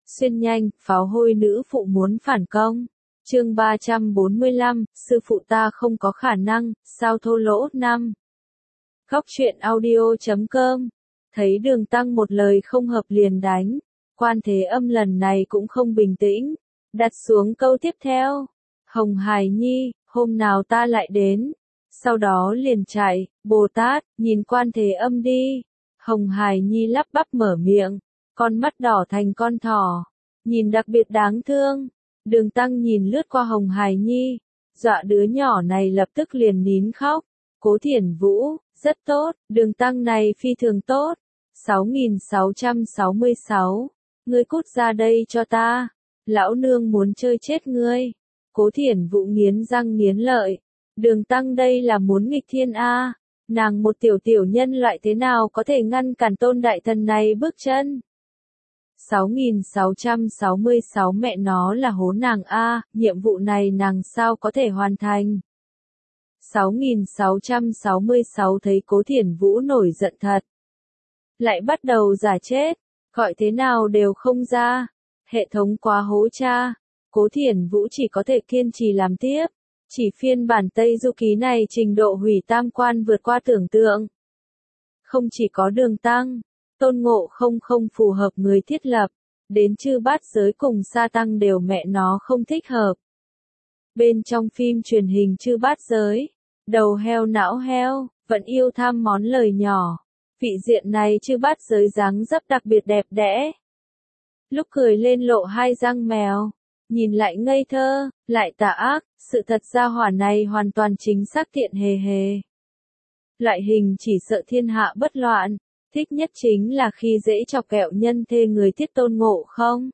Xuyên nhanh, pháo hôi nữ phụ muốn phản công. Chương 345, sư phụ ta không có khả năng, sao thô lỗ. 5. Góc truyện audio.com. Thấy Đường Tăng một lời không hợp liền đánh. Quan Thế Âm lần này cũng không bình tĩnh. Đặt xuống câu tiếp theo. Hồng Hải Nhi, hôm nào ta lại đến. Sau đó liền chạy, Bồ Tát, nhìn Quan Thế Âm đi. Hồng Hải Nhi lắp bắp mở miệng. Con mắt đỏ thành con thỏ. Nhìn đặc biệt đáng thương. Đường Tăng nhìn lướt qua Hồng Hải Nhi. Dọa đứa nhỏ này lập tức liền nín khóc. Cố Thiển Vũ, rất tốt, Đường Tăng này phi thường tốt. 6666. Ngươi cút ra đây cho ta. Lão nương muốn chơi chết ngươi. Cố Thiển Vũ nghiến răng nghiến lợi. Đường Tăng đây là muốn nghịch thiên a. Nàng một tiểu nhân loại thế nào có thể ngăn cản Tôn Đại Thần này bước chân. 6666 mẹ nó là hố nàng a, nhiệm vụ này nàng sao có thể hoàn thành. 6666 thấy Cố Thiển Vũ nổi giận thật. Lại bắt đầu giả chết, gọi thế nào đều không ra. Hệ thống quá hố cha. Cố Thiển Vũ chỉ có thể kiên trì làm tiếp. Chỉ phiên bản Tây Du Ký này trình độ hủy tam quan vượt qua tưởng tượng. Không chỉ có Đường Tăng, Tôn Ngộ không phù hợp người thiết lập. Đến Chư Bát Giới cùng Sa Tăng đều mẹ nó không thích hợp. Bên trong phim truyền hình Chư Bát Giới, đầu heo não heo, vẫn yêu tham món lời nhỏ. Vị diện này Chư Bát Giới dáng dấp đặc biệt đẹp đẽ. Lúc cười lên lộ hai răng mèo, nhìn lại ngây thơ, lại tà ác, sự thật ra hỏa này hoàn toàn chính xác thiện hề hề. Loại hình chỉ sợ thiên hạ bất loạn, thích nhất chính là khi dễ chọc kẹo nhân thê người thiết Tôn Ngộ không.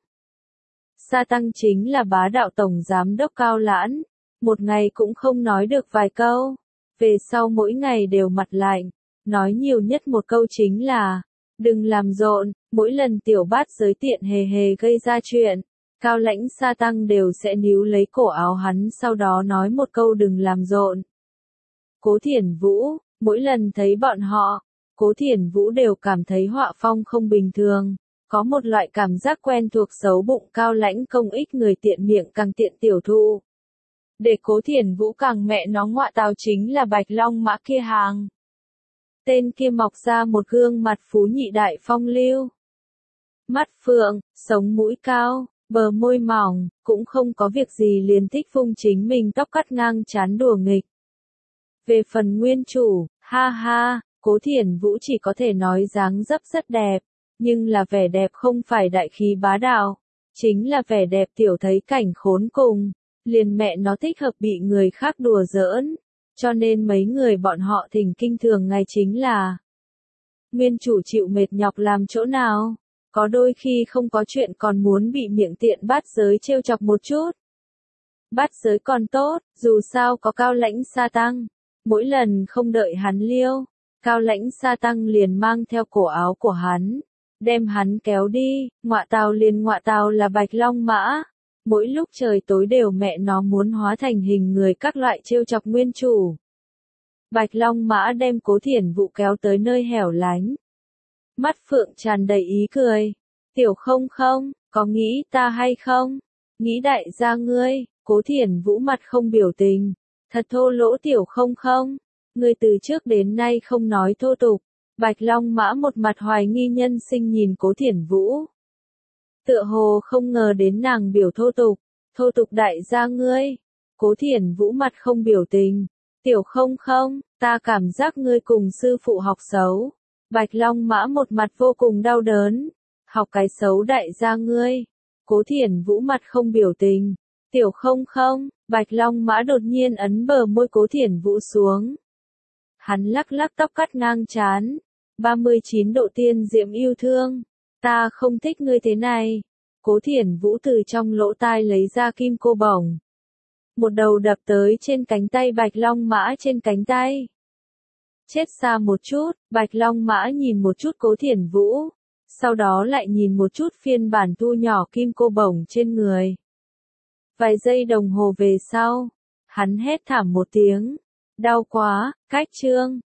Sa Tăng chính là bá đạo tổng giám đốc Cao Lãn, một ngày cũng không nói được vài câu, về sau mỗi ngày đều mặt lạnh, nói nhiều nhất một câu chính là, đừng làm rộn, mỗi lần Tiểu Bát Giới tiện hề hề gây ra chuyện, Cao Lãnh Sa Tăng đều sẽ níu lấy cổ áo hắn sau đó nói một câu đừng làm rộn. Cố Thiển Vũ, mỗi lần thấy bọn họ, Cố Thiển Vũ đều cảm thấy họa phong không bình thường, có một loại cảm giác quen thuộc xấu bụng Cao Lãnh công ích người tiện miệng càng tiện tiểu thụ. Để Cố Thiển Vũ càng mẹ nó ngọa tào chính là Bạch Long Mã kia hàng. Tên kia mọc ra một gương mặt phú nhị đại phong lưu. Mắt phượng, sống mũi cao, bờ môi mỏng, cũng không có việc gì liền thích phung chính mình tóc cắt ngang trán đùa nghịch. Về phần nguyên chủ, ha ha, Cố Thiển Vũ chỉ có thể nói dáng dấp rất đẹp, nhưng là vẻ đẹp không phải đại khí bá đạo, chính là vẻ đẹp tiểu thấy cảnh khốn cùng, liền mẹ nó thích hợp bị người khác đùa giỡn, cho nên mấy người bọn họ thỉnh kinh thường ngày chính là nguyên chủ chịu mệt nhọc làm chỗ nào, có đôi khi không có chuyện còn muốn bị miệng tiện Bát Giới trêu chọc một chút. Bát Giới còn tốt, dù sao có Cao Lãnh Sa Tăng, mỗi lần không đợi hắn liêu, Cao Lãnh Sa Tăng liền mang theo cổ áo của hắn, đem hắn kéo đi, ngọa tào liền ngọa tào là Bạch Long Mã. Mỗi lúc trời tối đều mẹ nó muốn hóa thành hình người các loại trêu chọc nguyên chủ. Bạch Long Mã đem Cố Thiển Vũ kéo tới nơi hẻo lánh. Mắt phượng tràn đầy ý cười. Tiểu không, có nghĩ ta hay không? Nghĩ đại gia ngươi, Cố Thiển Vũ mặt không biểu tình. Thật thô lỗ tiểu không. Ngươi từ trước đến nay không nói thô tục. Bạch Long Mã một mặt hoài nghi nhân sinh nhìn Cố Thiển Vũ. Tựa hồ không ngờ đến nàng biểu thô tục đại gia ngươi. Cố Thiển Vũ mặt không biểu tình. Tiểu không, ta cảm giác ngươi cùng sư phụ học xấu. Bạch Long Mã một mặt vô cùng đau đớn. Học cái xấu đại gia ngươi. Cố Thiển Vũ mặt không biểu tình. Tiểu không, Bạch Long Mã đột nhiên ấn bờ môi Cố Thiển Vũ xuống. Hắn lắc tóc cắt ngang trán. 39 độ tiên diệm yêu thương. Ta không thích ngươi thế này. Cố Thiển Vũ từ trong lỗ tai lấy ra kim cô bổng. Một đầu đập tới trên cánh tay Bạch Long Mã trên cánh tay. Chết xa một chút, Bạch Long Mã nhìn một chút Cố Thiển Vũ. Sau đó lại nhìn một chút phiên bản thu nhỏ kim cô bổng trên người. Vài giây đồng hồ về sau, hắn hét thảm một tiếng. Đau quá, cách chương.